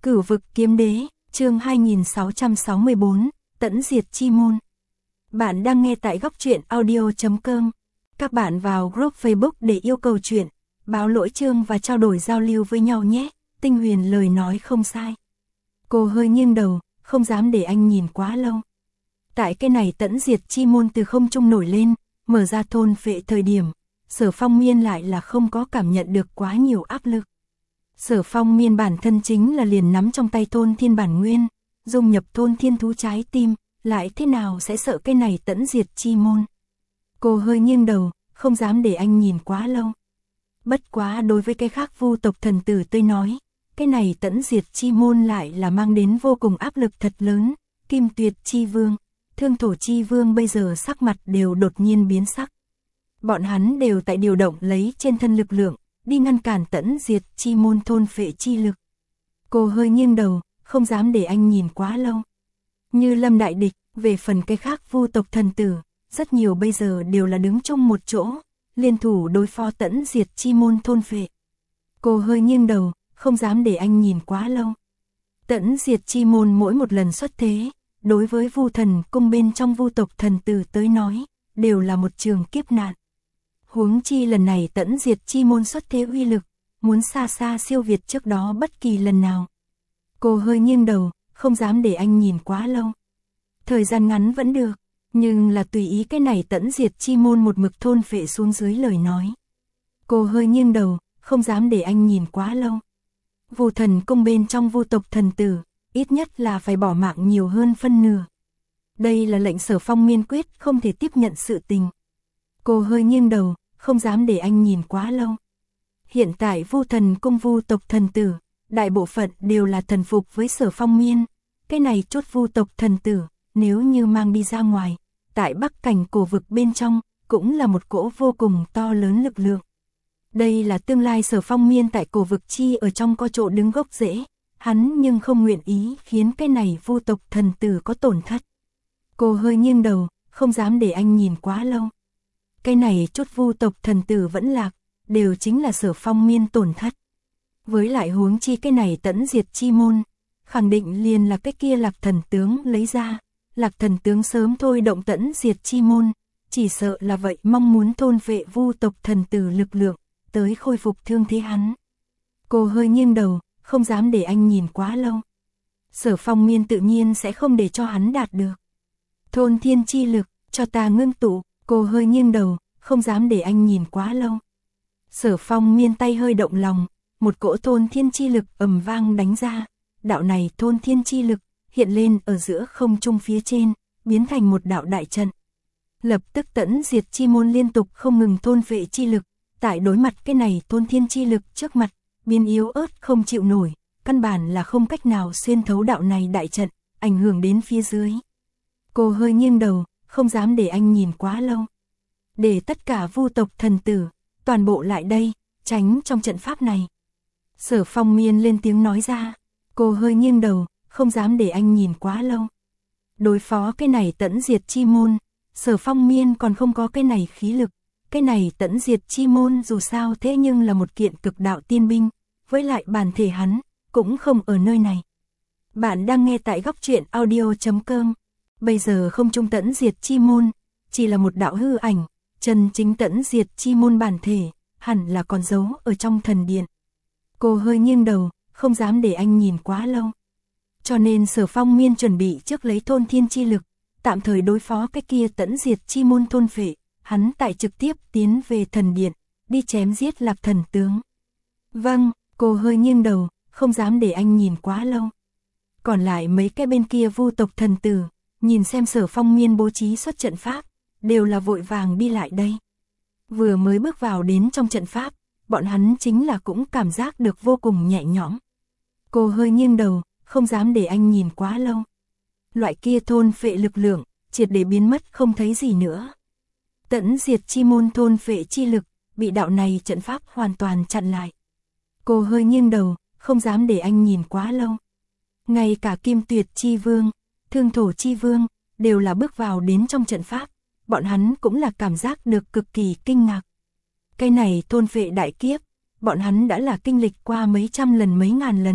Cửu vực kiếm đế, chương 2664, tẫn diệt chi môn. Bạn đang nghe tại góc truyện audio.com. Các bạn vào group Facebook để yêu cầu chuyện, báo lỗi chương và trao đổi giao lưu với nhau nhé. Tinh Huyền lời nói không sai. Cô hơi nghiêng đầu, không dám để anh nhìn quá lâu. Tại cái này tẫn diệt chi môn từ không trung nổi lên, mở ra thôn phệ thời điểm, Sở Phong Miên lại là không có cảm nhận được quá nhiều áp lực. Sở Phong Miên bản thân chính là liền nắm trong tay thôn thiên bản nguyên, dung nhập thôn thiên thú trái tim, lại thế nào sẽ sợ cái này tẫn diệt chi môn. Cô hơi nghiêng đầu, không dám để anh nhìn quá lâu. Bất quá đối với cái khác vu tộc thần tử tôi nói, cái này tẫn diệt chi môn lại là mang đến vô cùng áp lực thật lớn. Kim Tuyệt chi vương, Thương Thổ chi vương bây giờ sắc mặt đều đột nhiên biến sắc. Bọn hắn đều tại điều động lấy trên thân lực lượng, đi ngăn cản tẫn diệt chi môn thôn phệ chi lực. Cô hơi nghiêng đầu, không dám để anh nhìn quá lâu. Như Lâm đại địch, về phần cái khác vu tộc thần tử, rất nhiều bây giờ đều là đứng chung một chỗ, liên thủ đối phó tẫn diệt chi môn thôn phệ. Cô hơi nghiêng đầu, không dám để anh nhìn quá lâu. Tẫn diệt chi môn mỗi một lần xuất thế, đối với vu thần cung bên trong vu tộc thần tử tới nói, đều là một trường kiếp nạn. Huống chi lần này tẫn diệt chi môn xuất thế uy lực, muốn xa xa siêu việt trước đó bất kỳ lần nào. Cô hơi nghiêng đầu, không dám để anh nhìn quá lâu. Thời gian ngắn vẫn được, nhưng là tùy ý cái này tẫn diệt chi môn một mực thôn phệ xuống dưới lời nói. Cô hơi nghiêng đầu, không dám để anh nhìn quá lâu. Vu thần cung bên trong vu tộc thần tử, ít nhất là phải bỏ mạng nhiều hơn phân nửa. Đây là lệnh Sở Phong Miên quyết không thể tiếp nhận sự tình. Cô hơi nghiêng đầu, không dám để anh nhìn quá lâu. Hiện tại vu thần cung vu tộc thần tử, đại bộ phận đều là thần phục với Sở Phong Miên. Cái này chốt vu tộc thần tử, nếu như mang đi ra ngoài, tại Bắc Cảnh cổ vực bên trong, cũng là một cỗ vô cùng to lớn lực lượng. Đây là tương lai Sở Phong Miên tại cổ vực chi ở trong có chỗ đứng gốc rễ, hắn nhưng không nguyện ý khiến cái này vu tộc thần tử có tổn thất. Cô hơi nghiêng đầu, không dám để anh nhìn quá lâu. Cái này chút vu tộc thần tử vẫn lạc, đều chính là Sở Phong Miên tổn thất. Với lại huống chi cái này tẫn diệt chi môn, khẳng định liền là cái kia Lạc Thần tướng lấy ra. Lạc Thần tướng sớm thôi động tẫn diệt chi môn, chỉ sợ là vậy mong muốn thôn vệ vu tộc thần tử lực lượng, tới khôi phục thương thế hắn. Cô hơi nghiêng đầu, không dám để anh nhìn quá lâu. Sở Phong Miên tự nhiên sẽ không để cho hắn đạt được. Thôn thiên chi lực, cho ta ngưng tụ. Cô hơi nghiêng đầu, không dám để anh nhìn quá lâu. Sở Phong Miên tay hơi động lòng, một cỗ thôn thiên chi lực ầm vang đánh ra. Đạo này thôn thiên chi lực hiện lên ở giữa không trung phía trên, biến thành một đạo đại trận. Lập tức tẫn diệt chi môn liên tục không ngừng thôn phệ chi lực, tại đối mặt cái này thôn thiên chi lực trước mặt, biến yếu ớt không chịu nổi, căn bản là không cách nào xuyên thấu đạo này đại trận, ảnh hưởng đến phía dưới. Cô hơi nghiêng đầu, không dám để anh nhìn quá lâu. Để tất cả vu tộc thần tử, toàn bộ lại đây, tránh trong trận pháp này. Sở Phong Miên lên tiếng nói ra. Cô hơi nghiêng đầu, không dám để anh nhìn quá lâu. Đối phó cái này tẫn diệt chi môn, Sở Phong Miên còn không có cái này khí lực. Cái này tẫn diệt chi môn dù sao thế nhưng là một kiện cực đạo tiên binh, với lại bản thể hắn, cũng không ở nơi này. Bạn đang nghe tại góc truyện audio.com. Bây giờ không trung tẫn diệt chi môn, chỉ là một đạo hư ảnh, chân chính tẫn diệt chi môn bản thể, hẳn là còn giấu ở trong thần điện. Cô hơi nghiêng đầu, không dám để anh nhìn quá lâu. Cho nên Sở Phong Miên chuẩn bị trước lấy thôn thiên chi lực, tạm thời đối phó cái kia tẫn diệt chi môn thôn phệ, hắn tại trực tiếp tiến về thần điện, đi chém giết Lạc Thần tướng. Vâng, cô hơi nghiêng đầu, không dám để anh nhìn quá lâu. Còn lại mấy cái bên kia vu tộc thần tử, nhìn xem Sở Phong Miên bố trí xuất trận pháp, đều là vội vàng đi lại đây. Vừa mới bước vào đến trong trận pháp, bọn hắn chính là cũng cảm giác được vô cùng nhẹ nhõm. Cô hơi nghiêng đầu, không dám để anh nhìn quá lâu. Loại kia thôn phệ lực lượng, triệt để biến mất không thấy gì nữa. Tẫn diệt chi môn thôn phệ chi lực, bị đạo này trận pháp hoàn toàn chặn lại. Cô hơi nghiêng đầu, không dám để anh nhìn quá lâu. Ngay cả Kim Tuyệt chi vương, Thương Thổ chi vương, đều là bước vào đến trong trận pháp, bọn hắn cũng là cảm giác được cực kỳ kinh ngạc. Cái này thôn phệ đại kiếp, bọn hắn đã là kinh lịch qua mấy trăm lần mấy ngàn lần,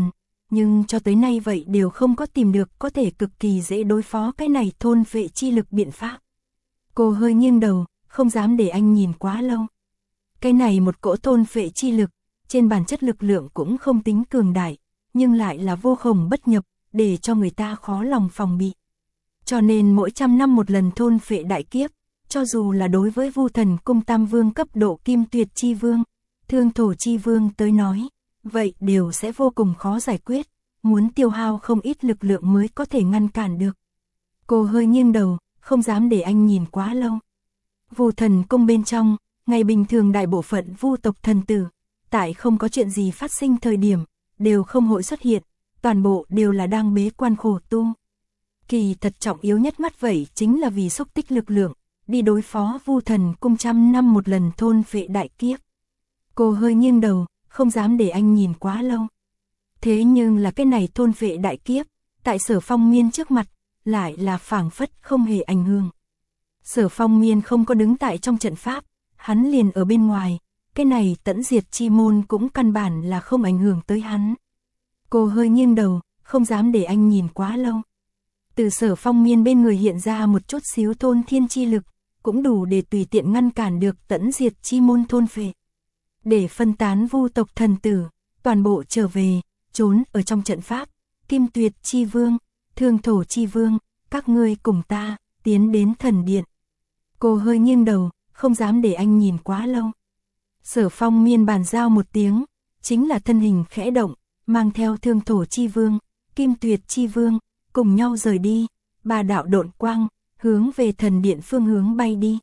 nhưng cho tới nay vậy đều không có tìm được có thể cực kỳ dễ đối phó cái này thôn phệ chi lực biện pháp. Cô hơi nghiêng đầu, không dám để anh nhìn quá lâu. Cái này một cỗ thôn phệ chi lực, trên bản chất lực lượng cũng không tính cường đại, nhưng lại là vô khổng bất nhập, để cho người ta khó lòng phòng bị. Cho nên mỗi 100 năm một lần thôn phệ đại kiếp, cho dù là đối với Vu Thần Cung Tam Vương cấp độ Kim Tuyệt Chi Vương, Thương Thổ Chi Vương tới nói, vậy đều sẽ vô cùng khó giải quyết, muốn tiêu hao không ít lực lượng mới có thể ngăn cản được. Cô hơi nghiêng đầu, không dám để anh nhìn quá lâu. Vu Thần Cung bên trong, ngày bình thường đại bộ phận vu tộc thần tử, tại không có chuyện gì phát sinh thời điểm, đều không hội xuất hiện, toàn bộ đều là đang bế quan khổ tu. Kỳ thật trọng yếu nhất mắt vậy chính là vì xúc tích lực lượng, đi đối phó Vu Thần Cung 100 năm một lần thôn phệ đại kiếp. Cô hơi nghiêng đầu, không dám để anh nhìn quá lâu. Thế nhưng là cái này thôn phệ đại kiếp, tại Sở Phong Miên trước mặt, lại là phảng phất không hề ảnh hưởng. Sở Phong Miên không có đứng tại trong trận pháp, hắn liền ở bên ngoài, cái này tẫn diệt chi môn cũng căn bản là không ảnh hưởng tới hắn. Cô hơi nghiêng đầu, không dám để anh nhìn quá lâu. Từ Sở Phong Miên bên người hiện ra một chút xíu thôn thiên chi lực, cũng đủ để tùy tiện ngăn cản được tẫn diệt chi môn thôn phệ. Để phân tán vu tộc thần tử, toàn bộ trở về, trốn ở trong trận pháp, Kim Tuyệt Chi Vương, Thương Thổ Chi Vương, các ngươi cùng ta, tiến đến thần điện. Cô hơi nghiêng đầu, không dám để anh nhìn quá lâu. Sở Phong Miên bàn giao một tiếng, chính là thân hình khẽ động, mang theo Thương Thổ Chi Vương, Kim Tuyệt Chi Vương, cùng nhau rời đi, ba đạo độn quang, hướng về thần điện phương hướng bay đi.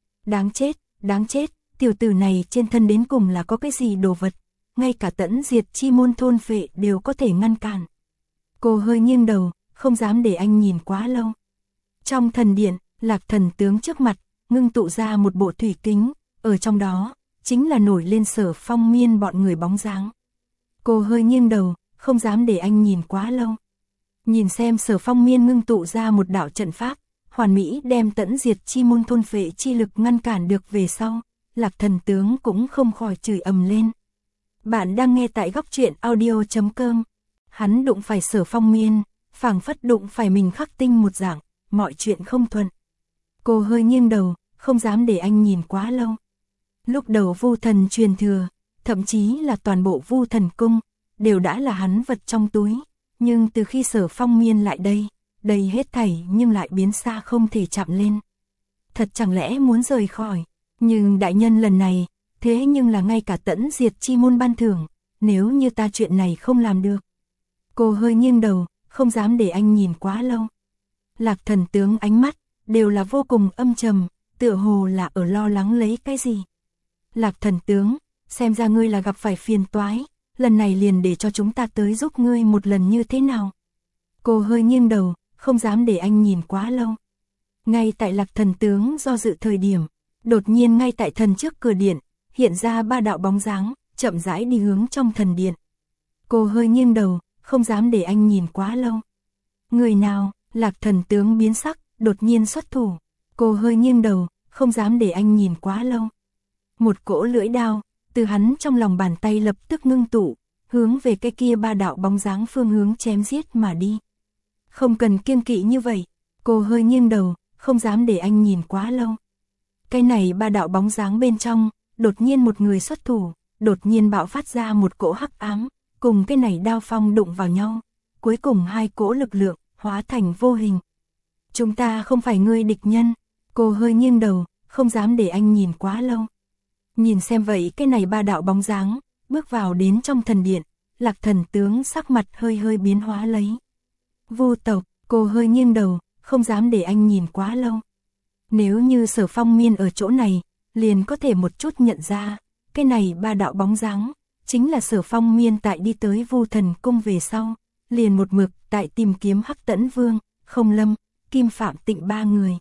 Đáng chết, tiểu tử này trên thân đến cùng là có cái gì đồ vật, ngay cả tẫn diệt chi môn thôn phệ đều có thể ngăn cản. Cô hơi nghiêng đầu, không dám để anh nhìn quá lâu. Trong thần điện, Lạc Thần tướng trước mặt, ngưng tụ ra một bộ thủy kính, ở trong đó, chính là nổi lên Sở Phong Miên bọn người bóng dáng. Cô hơi nghiêng đầu, không dám để anh nhìn quá lâu. Nhìn xem Sở Phong Miên ngưng tụ ra một đạo trận pháp, hoàn mỹ đem tẫn diệt chi môn thôn phệ chi lực ngăn cản được về sau, Lạc Thần tướng cũng không khỏi chửi ầm lên. Bạn đang nghe tại góc truyện audio.com. Hắn đụng phải Sở Phong Miên, phảng phất đụng phải mình khắc tinh một dạng, mọi chuyện không thuận. Cô hơi nghiêng đầu, không dám để anh nhìn quá lâu. Lúc đầu Vu Thần truyền thừa, thậm chí là toàn bộ Vu Thần Cung, đều đã là hắn vật trong túi, nhưng từ khi Sở Phong Miên lại đây hết thảy nhưng lại biến xa không thể chạm lên. Thật chẳng lẽ muốn rời khỏi, nhưng đại nhân lần này, thế nhưng là ngay cả tẫn diệt chi môn ban thưởng, nếu như ta chuyện này không làm được. Cô hơi nghiêng đầu, không dám để anh nhìn quá lâu. Lạc Thần tướng ánh mắt, đều là vô cùng âm trầm, tựa hồ là ở lo lắng lấy cái gì. Lạc Thần tướng, xem ra ngươi là gặp phải phiền toái, lần này liền để cho chúng ta tới giúp ngươi một lần như thế nào. Cô hơi nghiêng đầu, không dám để anh nhìn quá lâu. Ngay tại Lạc Thần tướng do dự thời điểm, đột nhiên ngay tại thần trước cửa điện, hiện ra ba đạo bóng dáng, chậm rãi đi hướng trong thần điện. Cô hơi nghiêng đầu, không dám để anh nhìn quá lâu. Người nào? Lạc Thần tướng biến sắc, đột nhiên xuất thủ. Cô hơi nghiêng đầu, không dám để anh nhìn quá lâu. Một cỗ lưỡi đao, từ hắn trong lòng bàn tay lập tức ngưng tụ, hướng về cái kia ba đạo bóng dáng phương hướng chém giết mà đi. Không cần kiêng kỵ như vậy. Cô hơi nghiêng đầu, không dám để anh nhìn quá lâu. Cái này ba đạo bóng dáng bên trong, đột nhiên một người xuất thủ, đột nhiên bạo phát ra một cỗ hắc ám, cùng cái này đao phong đụng vào nhau, cuối cùng hai cỗ lực lượng hóa thành vô hình. Chúng ta không phải ngươi địch nhân. Cô hơi nghiêng đầu, không dám để anh nhìn quá lâu. Nhìn xem vậy cái này ba đạo bóng dáng, bước vào đến trong thần điện, Lạc Thần tướng sắc mặt hơi biến hóa lấy. Vu tộc, cô hơi nghiêng đầu, không dám để anh nhìn quá lâu. Nếu như Sở Phong Miên ở chỗ này, liền có thể một chút nhận ra, cái này ba đạo bóng dáng, chính là Sở Phong Miên tại đi tới Vu Thần Cung về sau, liền một mực tại tìm kiếm Hắc Tẫn Vương, Không Lâm, Kim Phạm Tịnh ba người.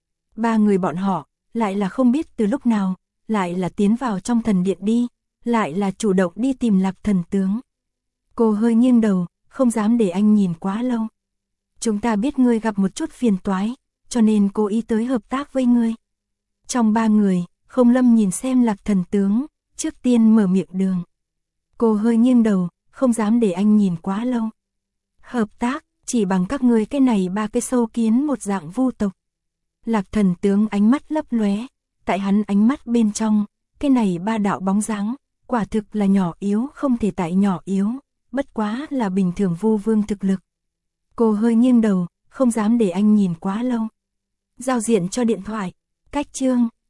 Ba người bọn họ, lại là không biết từ lúc nào, lại là tiến vào trong thần điện đi, lại là chủ động đi tìm Lạc Thần tướng. Cô hơi nghiêng đầu, không dám để anh nhìn quá lâu. Chúng ta biết ngươi gặp một chút phiền toái, cho nên cố ý tới hợp tác với ngươi. Trong ba người, Không Lâm nhìn xem Lạc Thần tướng, trước tiên mở miệng đường. Cô hơi nghiêng đầu, không dám để anh nhìn quá lâu. Hợp tác, chỉ bằng các ngươi cái này ba cái sâu kiến một dạng vu tộc. Lạc Thần tướng ánh mắt lấp lóe, tại hắn ánh mắt bên trong, cái này ba đạo bóng dáng, quả thực là nhỏ yếu không thể tại nhỏ yếu, bất quá là bình thường vu vương thực lực. Cô hơi nghiêng đầu, không dám để anh nhìn quá lâu. Giao diện cho điện thoại, cách chương.